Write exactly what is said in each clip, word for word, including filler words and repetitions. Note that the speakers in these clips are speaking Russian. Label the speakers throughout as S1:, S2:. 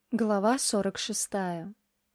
S1: Глава сорок шестая.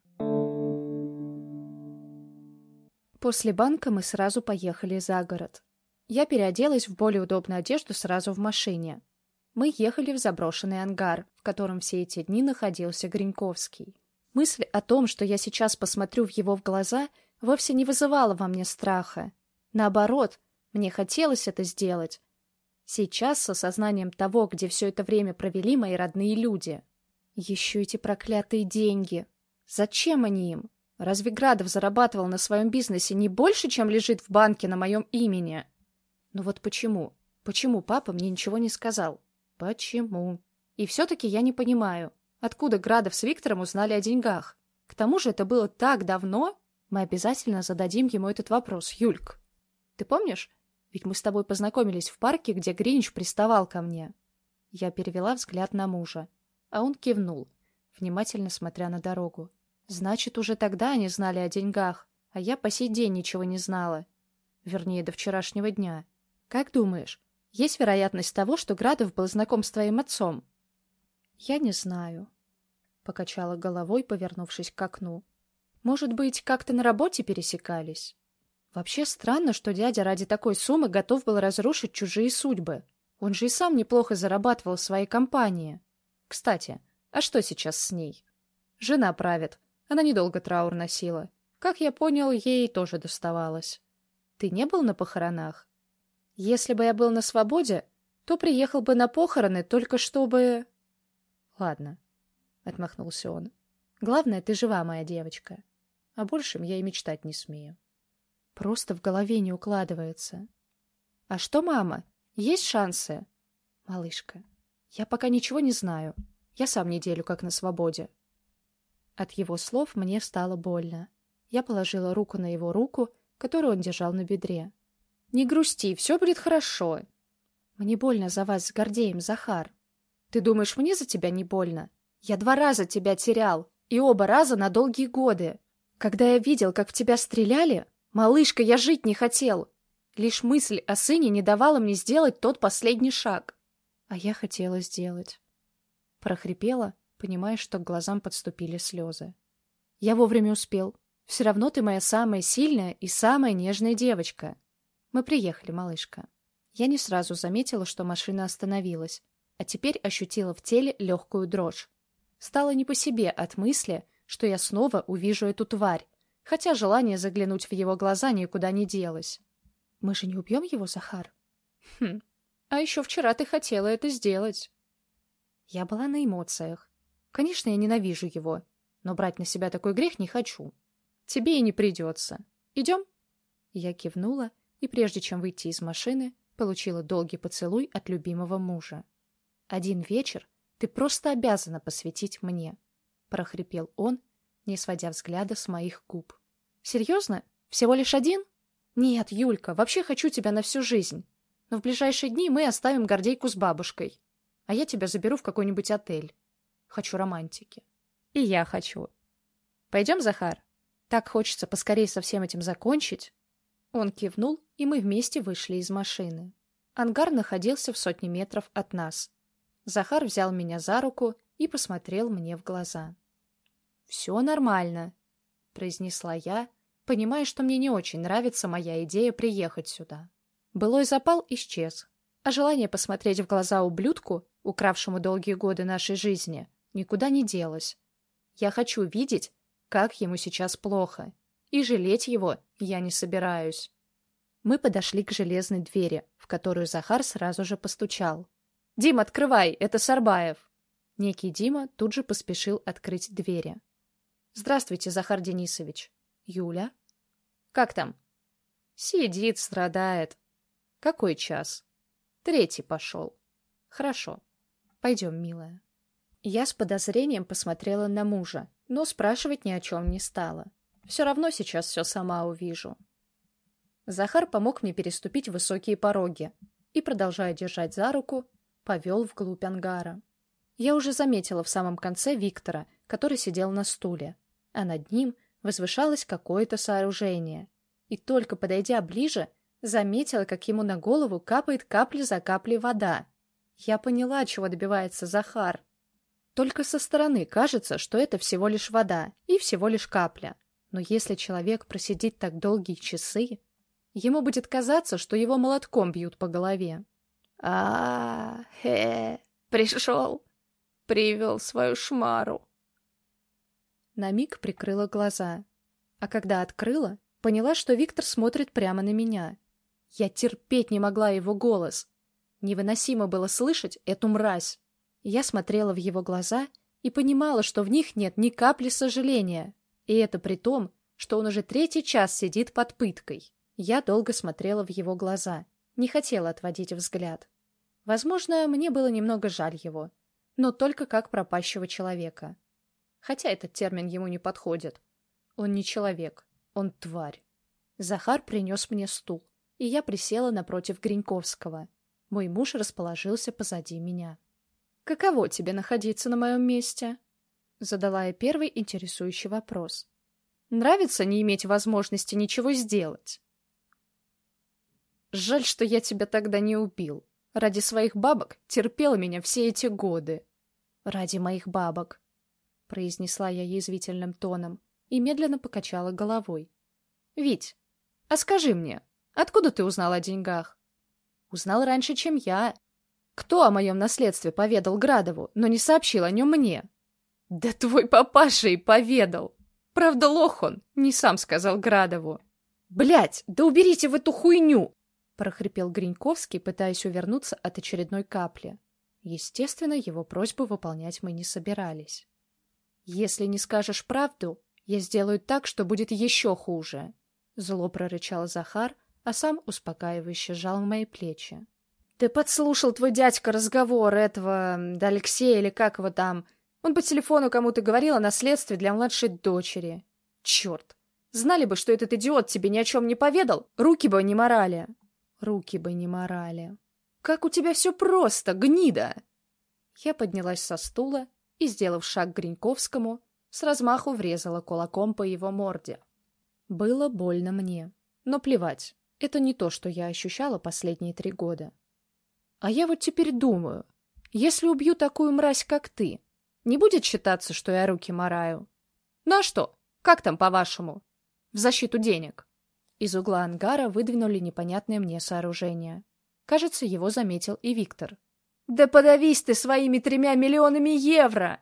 S1: После банка мы сразу поехали за город. Я переоделась в более удобную одежду сразу в машине. Мы ехали в заброшенный ангар, в котором все эти дни находился Гриньковский. Мысль о том, что я сейчас посмотрю в его в глаза, вовсе не вызывала во мне страха. Наоборот, мне хотелось это сделать. Сейчас, с осознанием того, где все это время провели мои родные люди. Еще эти проклятые деньги. Зачем они им? Разве Градов зарабатывал на своем бизнесе не больше, чем лежит в банке на моем имени? Ну вот почему? Почему папа мне ничего не сказал? Почему? И все-таки я не понимаю, откуда Градов с Виктором узнали о деньгах. К тому же это было так давно. Мы обязательно зададим ему этот вопрос, Юльк. Ты помнишь? Ведь мы с тобой познакомились в парке, где Гринч приставал ко мне. Я перевела взгляд на мужа. А он кивнул, внимательно смотря на дорогу. Значит, уже тогда они знали о деньгах, а я по сей день ничего не знала. Вернее, до вчерашнего дня. Как думаешь, есть вероятность того, что Градов был знаком с твоим отцом? Я не знаю. Покачала головой, повернувшись к окну. Может быть, как-то на работе пересекались? Вообще странно, что дядя ради такой суммы готов был разрушить чужие судьбы. Он же и сам неплохо зарабатывал в своей компании. Кстати, а что сейчас с ней? Жена правит. Она недолго траур носила. Как я понял, ей тоже доставалось. Ты не был на похоронах? Если бы я был на свободе, то приехал бы на похороны, только чтобы... Ладно, — отмахнулся он. Главное, ты жива, моя девочка. О большем я и мечтать не смею. Просто в голове не укладывается. А что, мама? Есть шансы? Малышка, я пока ничего не знаю. Я сам неделю как на свободе. От его слов мне стало больно. Я положила руку на его руку, которую он держал на бедре. Не грусти, все будет хорошо. Мне больно за вас с Гордеем, Захар. Ты думаешь, мне за тебя не больно? Я два раза тебя терял, и оба раза на долгие годы. Когда я видел, как в тебя стреляли, малышка, я жить не хотел. Лишь мысль о сыне не давала мне сделать тот последний шаг. А я хотела сделать. Прохрипела, понимая, что к глазам подступили слезы. Я вовремя успел. Все равно ты моя самая сильная и самая нежная девочка. Мы приехали, малышка. Я не сразу заметила, что машина остановилась, а теперь ощутила в теле легкую дрожь. Стало не по себе от мысли, что я снова увижу эту тварь, хотя желание заглянуть в его глаза никуда не делось. Мы же не убьем его, Захар? Хм, а еще вчера ты хотела это сделать. Я была на эмоциях. Конечно, я ненавижу его, но брать на себя такой грех не хочу. Тебе и не придется. Идем? Я кивнула, и прежде чем выйти из машины, получила долгий поцелуй от любимого мужа. Один вечер ты просто обязана посвятить мне, прохрипел он, не сводя взгляда с моих губ. Серьезно? Всего лишь один? Нет, Юлька, вообще хочу тебя на всю жизнь. Но в ближайшие дни мы оставим Гордейку с бабушкой, а я тебя заберу в какой-нибудь отель. Хочу романтики. И я хочу. Пойдем, Захар? Так хочется поскорее со всем этим закончить. Он кивнул, и мы вместе вышли из машины. Ангар находился в сотне метров от нас. Захар взял меня за руку и посмотрел мне в глаза. «Все нормально», — произнесла я, понимая, что мне не очень нравится моя идея приехать сюда. Былой запал исчез, а желание посмотреть в глаза ублюдку, укравшему долгие годы нашей жизни, никуда не делось. Я хочу видеть, как ему сейчас плохо, и жалеть его я не собираюсь. Мы подошли к железной двери, в которую Захар сразу же постучал. «Дим, открывай, это Сарбаев!» Некий Дима тут же поспешил открыть двери. «Здравствуйте, Захар Денисович. Юля?» «Как там?» «Сидит, страдает». «Какой час?» «Третий пошел». «Хорошо. Пойдем, милая». Я с подозрением посмотрела на мужа, но спрашивать ни о чем не стала. Все равно сейчас все сама увижу. Захар помог мне переступить высокие пороги и, продолжая держать за руку, повел вглубь ангара. Я уже заметила в самом конце Виктора, который сидел на стуле, а над ним возвышалось какое-то сооружение. И только подойдя ближе, заметила, как ему на голову капает капля за каплей вода. Я поняла, чего добивается Захар. Только со стороны кажется, что это всего лишь вода и всего лишь капля. Но если человек просидит так долгие часы, ему будет казаться, что его молотком бьют по голове. а хе пришел, привел свою шмару. На миг прикрыла глаза, а когда открыла, поняла, что Виктор смотрит прямо на меня. Я терпеть не могла его голос. Невыносимо было слышать эту мразь. Я смотрела в его глаза и понимала, что в них нет ни капли сожаления. И это при том, что он уже третий час сидит под пыткой. Я долго смотрела в его глаза, не хотела отводить взгляд. Возможно, мне было немного жаль его, но только как пропащего человека. Хотя этот термин ему не подходит. Он не человек, он тварь. Захар принес мне стул, и я присела напротив Гриньковского. Мой муж расположился позади меня. «Каково тебе находиться на моем месте?» Задала я первый интересующий вопрос. «Нравится не иметь возможности ничего сделать?» «Жаль, что я тебя тогда не убил. Ради своих бабок терпела меня все эти годы». «Ради моих бабок», — произнесла я язвительным тоном и медленно покачала головой. «Вить, а скажи мне, откуда ты узнал о деньгах?» «Узнал раньше, чем я. Кто о моем наследстве поведал Градову, но не сообщил о нем мне?» «Да твой папаша и поведал. Правда, лох он, не сам сказал Градову». «Блядь, да уберите в эту хуйню!» — прохрипел Гриньковский, пытаясь увернуться от очередной капли. Естественно, его просьбу выполнять мы не собирались. «Если не скажешь правду, я сделаю так, что будет еще хуже», — зло прорычал Захар, а сам успокаивающе сжал мои плечи. «Ты подслушал твой дядька разговор этого... да Алексея или как его там. Он по телефону кому-то говорил о наследстве для младшей дочери. Черт! Знали бы, что этот идиот тебе ни о чем не поведал, руки бы не морали». «Руки бы не морали. Как у тебя все просто, гнида!» Я поднялась со стула и, сделав шаг к Гриньковскому, с размаху врезала кулаком по его морде. Было больно мне, но плевать. Это не то, что я ощущала последние три года. А я вот теперь думаю, если убью такую мразь, как ты, не будет считаться, что я руки мараю? Ну а что? Как там, по-вашему? В защиту денег. Из угла ангара выдвинули непонятное мне сооружение. Кажется, его заметил и Виктор. «Да подавись ты своими тремя миллионами евро!»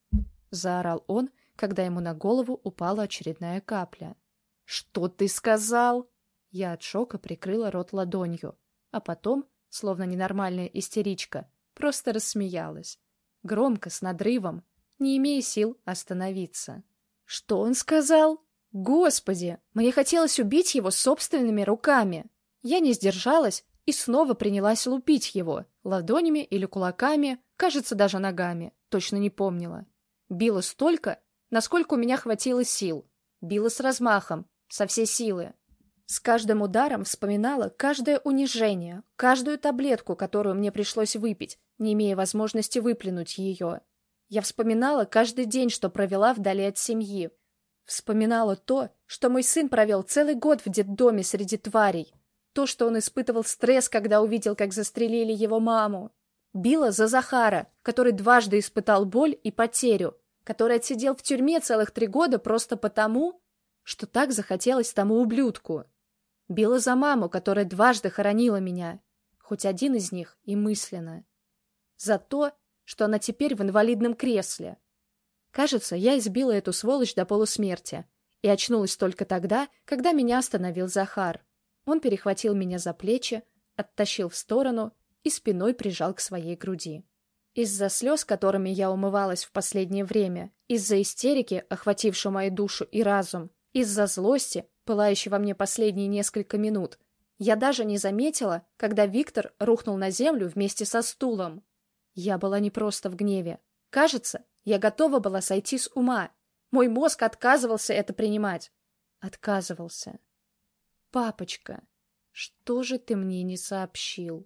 S1: Заорал он, когда ему на голову упала очередная капля. «Что ты сказал?» Я от шока прикрыла рот ладонью, а потом, словно ненормальная истеричка, просто рассмеялась. Громко, с надрывом, не имея сил остановиться. «Что он сказал? Господи, мне хотелось убить его собственными руками!» Я не сдержалась и снова принялась лупить его, ладонями или кулаками, кажется, даже ногами, точно не помнила. Била столько, насколько у меня хватило сил. Била с размахом, со всей силы. С каждым ударом вспоминала каждое унижение, каждую таблетку, которую мне пришлось выпить, не имея возможности выплюнуть ее. Я вспоминала каждый день, что провела вдали от семьи. Вспоминала то, что мой сын провел целый год в детдоме среди тварей. То, что он испытывал стресс, когда увидел, как застрелили его маму. Била за Захара, который дважды испытал боль и потерю, который отсидел в тюрьме целых три года просто потому, что так захотелось тому ублюдку. Била за маму, которая дважды хоронила меня, хоть один из них и мысленно. За то, что она теперь в инвалидном кресле. Кажется, я избила эту сволочь до полусмерти и очнулась только тогда, когда меня остановил Захар. Он перехватил меня за плечи, оттащил в сторону и спиной прижал к своей груди. Из-за слез, которыми я умывалась в последнее время, из-за истерики, охватившей мою душу и разум, из-за злости, пылающей во мне последние несколько минут, я даже не заметила, когда Виктор рухнул на землю вместе со стулом. Я была не просто в гневе. Кажется, я готова была сойти с ума. Мой мозг отказывался это принимать. Отказывался. «Папочка, что же ты мне не сообщил?»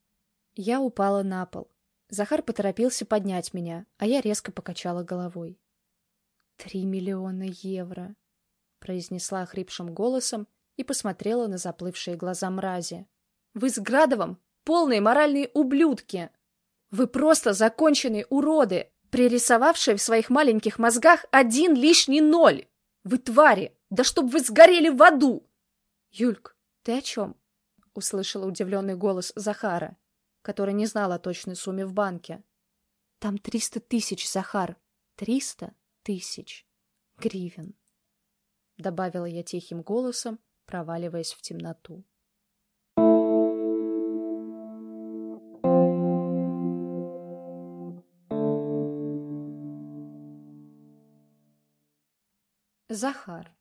S1: Я упала на пол. Захар поторопился поднять меня, а я резко покачала головой. «Три миллиона евро», — произнесла хрипшим голосом и посмотрела на заплывшие глаза мрази. «Вы с Градовым полные моральные ублюдки! Вы просто законченные уроды! пририсовавшие в своих маленьких мозгах один лишний ноль. Вы твари! Да чтоб вы сгорели в аду!» «Юльк, ты о чем?» — услышала удивленный голос Захара, который не знал о точной сумме в банке. «Там триста тысяч, Захар, триста тысяч гривен», — добавила я тихим голосом, проваливаясь в темноту. Захар.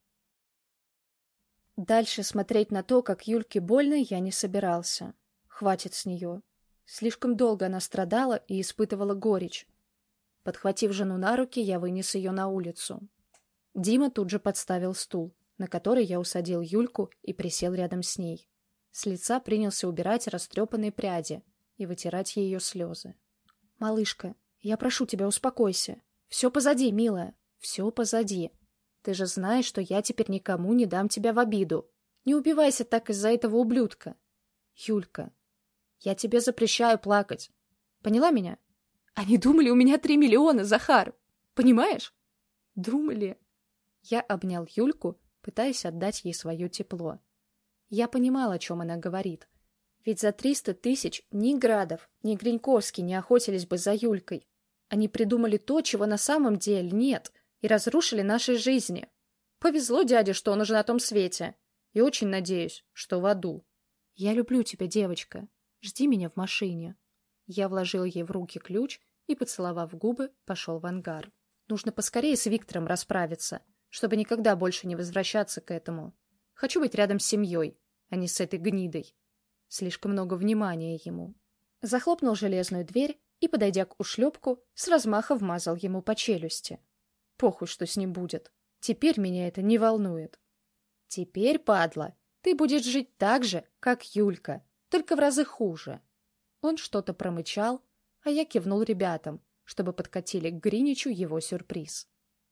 S1: Дальше смотреть на то, как Юльке больно, я не собирался. Хватит с нее. Слишком долго она страдала и испытывала горечь. Подхватив жену на руки, я вынес ее на улицу. Дима тут же подставил стул, на который я усадил Юльку и присел рядом с ней. С лица принялся убирать растрепанные пряди и вытирать ее слезы. «Малышка, я прошу тебя, успокойся. Все позади, милая, все позади. Ты же знаешь, что я теперь никому не дам тебя в обиду. Не убивайся так из-за этого ублюдка. Юлька, я тебе запрещаю плакать. Поняла меня? Они думали, у меня три миллиона, Захар. Понимаешь? Думали». Я обнял Юльку, пытаясь отдать ей свое тепло. Я понимал, о чем она говорит. Ведь за триста тысяч ни Градов, ни Гриньковский не охотились бы за Юлькой. Они придумали то, чего на самом деле нет, и разрушили наши жизни. Повезло дяде, что он уже на том свете. И очень надеюсь, что в аду. Я люблю тебя, девочка. Жди меня в машине. Я вложил ей в руки ключ и, поцеловав губы, пошел в ангар. Нужно поскорее с Виктором расправиться, чтобы никогда больше не возвращаться к этому. Хочу быть рядом с семьей, а не с этой гнидой. Слишком много внимания ему. Захлопнул железную дверь и, подойдя к ушлепку, с размаха вмазал ему по челюсти. Похуй, что с ним будет. Теперь меня это не волнует. Теперь, падла, ты будешь жить так же, как Юлька, только в разы хуже. Он что-то промычал, а я кивнул ребятам, чтобы подкатили к Гриничу его сюрприз.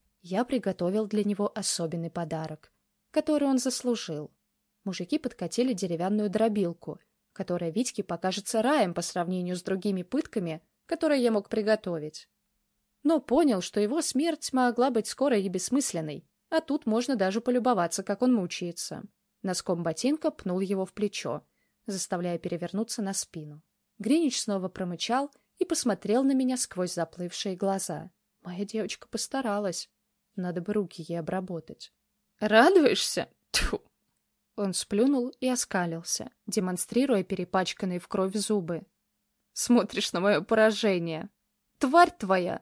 S1: Я приготовил для него особенный подарок, который он заслужил. Мужики подкатили деревянную дробилку, которая Витьке покажется раем по сравнению с другими пытками, которые я мог приготовить. Но понял, что его смерть могла быть скорой и бессмысленной, а тут можно даже полюбоваться, как он мучается. Носком ботинка пнул его в плечо, заставляя перевернуться на спину. Гринич снова промычал и посмотрел на меня сквозь заплывшие глаза. Моя девочка постаралась. Надо бы руки ей обработать. «Радуешься? Тьфу!» Он сплюнул и оскалился, демонстрируя перепачканные в кровь зубы. «Смотришь на мое поражение. Тварь твоя!»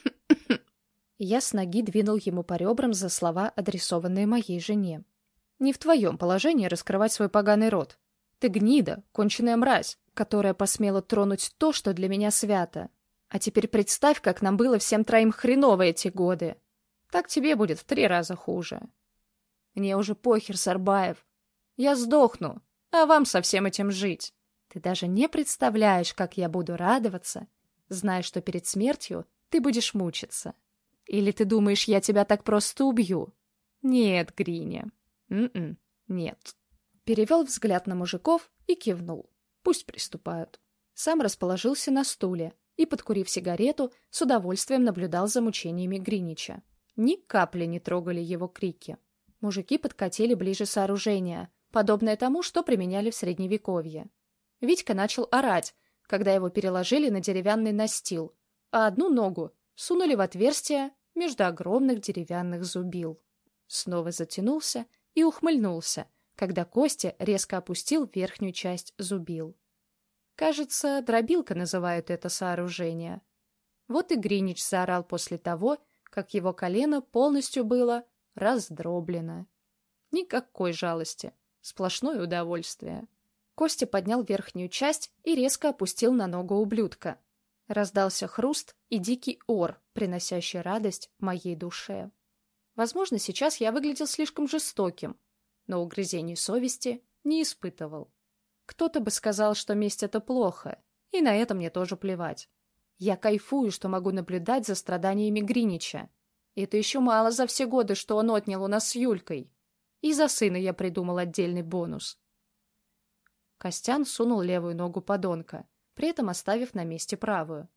S1: Я с ноги двинул ему по ребрам за слова, адресованные моей жене. «Не в твоем положении раскрывать свой поганый рот. Ты гнида, конченая мразь, которая посмела тронуть то, что для меня свято. А теперь представь, как нам было всем троим хреново эти годы. Так тебе будет в три раза хуже. Мне уже похер, Сарбаев. Я сдохну, а вам со всем этим жить. Ты даже не представляешь, как я буду радоваться, зная, что перед смертью ты будешь мучиться. Или ты думаешь, я тебя так просто убью? Нет, Гриня. М-м, нет». Перевел взгляд на мужиков и кивнул. Пусть приступают. Сам расположился на стуле и, подкурив сигарету, с удовольствием наблюдал за мучениями Гринича. Ни капли не трогали его крики. Мужики подкатили ближе сооружения, подобное тому, что применяли в Средневековье. Витька начал орать, когда его переложили на деревянный настил, а одну ногу сунули в отверстие между огромных деревянных зубил. Снова затянулся и ухмыльнулся, когда Костя резко опустил верхнюю часть зубил. Кажется, дробилка называют это сооружение. Вот и Гринич заорал после того, как его колено полностью было раздроблено. Никакой жалости, сплошное удовольствие. Костя поднял верхнюю часть и резко опустил на ногу ублюдка. Раздался хруст и дикий ор, приносящий радость моей душе. Возможно, сейчас я выглядел слишком жестоким, но угрызений совести не испытывал. Кто-то бы сказал, что месть — это плохо, и на это мне тоже плевать. Я кайфую, что могу наблюдать за страданиями Гринича. Это еще мало за все годы, что он отнял у нас с Юлькой. И за сына я придумал отдельный бонус. Костян сунул левую ногу подонка, при этом оставив на месте правую.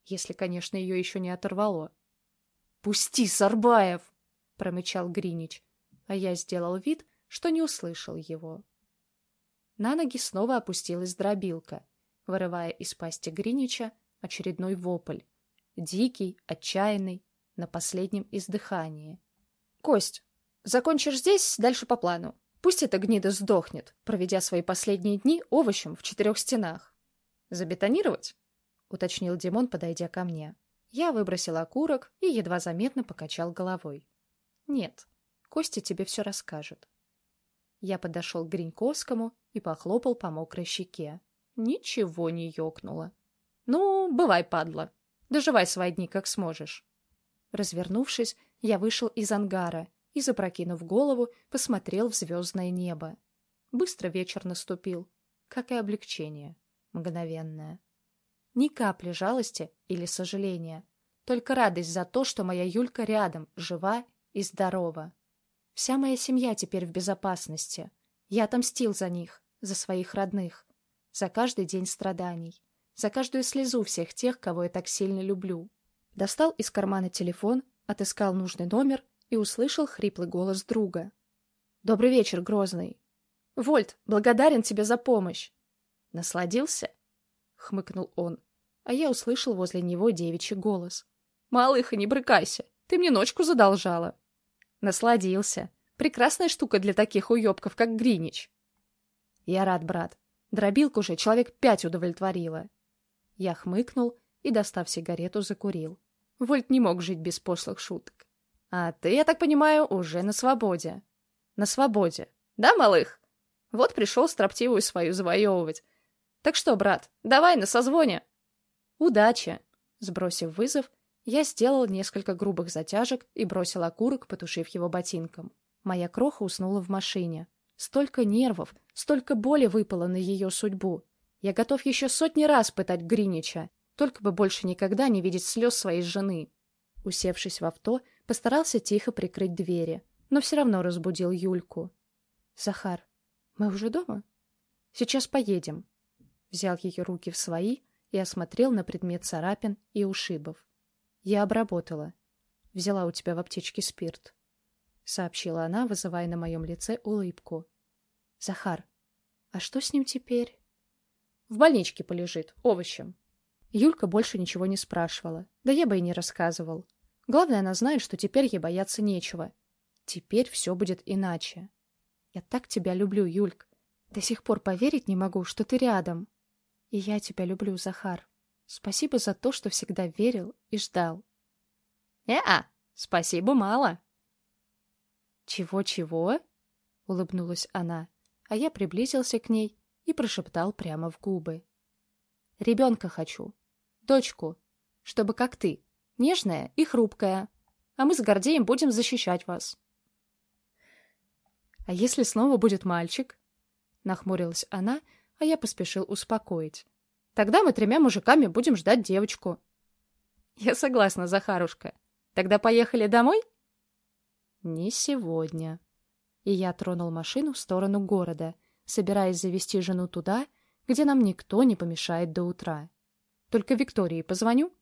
S1: Если, конечно, ее еще не оторвало. «Пусти, Сарбаев!» — промычал Гринич, а я сделал вид, что не услышал его. На ноги снова опустилась дробилка, вырывая из пасти Гринича очередной вопль. Дикий, отчаянный, на последнем издыхании. «Кость, закончишь здесь, дальше по плану. Пусть эта гнида сдохнет, проведя свои последние дни овощем в четырех стенах. Забетонировать?» — уточнил Димон, подойдя ко мне. Я выбросил окурок и едва заметно покачал головой. «Нет, Костя тебе все расскажет». Я подошел к Гриньковскому и похлопал по мокрой щеке. Ничего не ёкнуло. «Ну, бывай, падла. Доживай свои дни, как сможешь». Развернувшись, я вышел из ангара и, запрокинув голову, посмотрел в звездное небо. Быстро вечер наступил, как и облегчение, мгновенное. Ни капли жалости или сожаления, только радость за то, что моя Юлька рядом, жива и здорова. Вся моя семья теперь в безопасности. Я отомстил за них, за своих родных, за каждый день страданий, за каждую слезу всех тех, кого я так сильно люблю. Достал из кармана телефон, отыскал нужный номер и услышал хриплый голос друга. «Добрый вечер, Грозный. Вольт, благодарен тебе за помощь». «Насладился?» — хмыкнул он, а я услышал возле него девичий голос. «Малыха, не брыкайся, ты мне ночку задолжала». «Насладился. Прекрасная штука для таких уёбков, как Гринич». «Я рад, брат. Дробилку уже человек пять удовлетворила». Я хмыкнул и, достав сигарету, закурил. Вольт не мог жить без пошлых шуток. «А ты, я так понимаю, уже на свободе». «На свободе. Да, малых? Вот пришел строптивую свою завоевывать. Так что, брат, давай на созвоне». «Удачи!» Сбросив вызов, я сделал несколько грубых затяжек и бросил окурок, потушив его ботинком. Моя кроха уснула в машине. Столько нервов, столько боли выпало на ее судьбу. Я готов еще сотни раз пытать Гринича, только бы больше никогда не видеть слез своей жены. Усевшись в авто, постарался тихо прикрыть двери, но все равно разбудил Юльку. «Захар, мы уже дома?» «Сейчас поедем». Взял ее руки в свои и осмотрел на предмет царапин и ушибов. «Я обработала. Взяла у тебя в аптечке спирт», — сообщила она, вызывая на моем лице улыбку. «Захар, а что с ним теперь?» «В больничке полежит, овощем». Юлька больше ничего не спрашивала, да я бы и не рассказывал. Главное, она знает, что теперь ей бояться нечего. Теперь все будет иначе. «Я так тебя люблю, Юльк. До сих пор поверить не могу, что ты рядом. И я тебя люблю, Захар. Спасибо за то, что всегда верил и ждал». «Э-а, спасибо мало». «Чего-чего?» — улыбнулась она, а я приблизился к ней и прошептал прямо в губы. «Ребенка хочу. Дочку. Чтобы как ты. Нежная и хрупкая. А мы с Гордеем будем защищать вас». «А если снова будет мальчик?» Нахмурилась она, а я поспешил успокоить. «Тогда мы тремя мужиками будем ждать девочку». «Я согласна, Захарушка. Тогда поехали домой?» «Не сегодня». И я тронул машину в сторону города, собираясь завести жену туда, где нам никто не помешает до утра. «Только Виктории позвоню,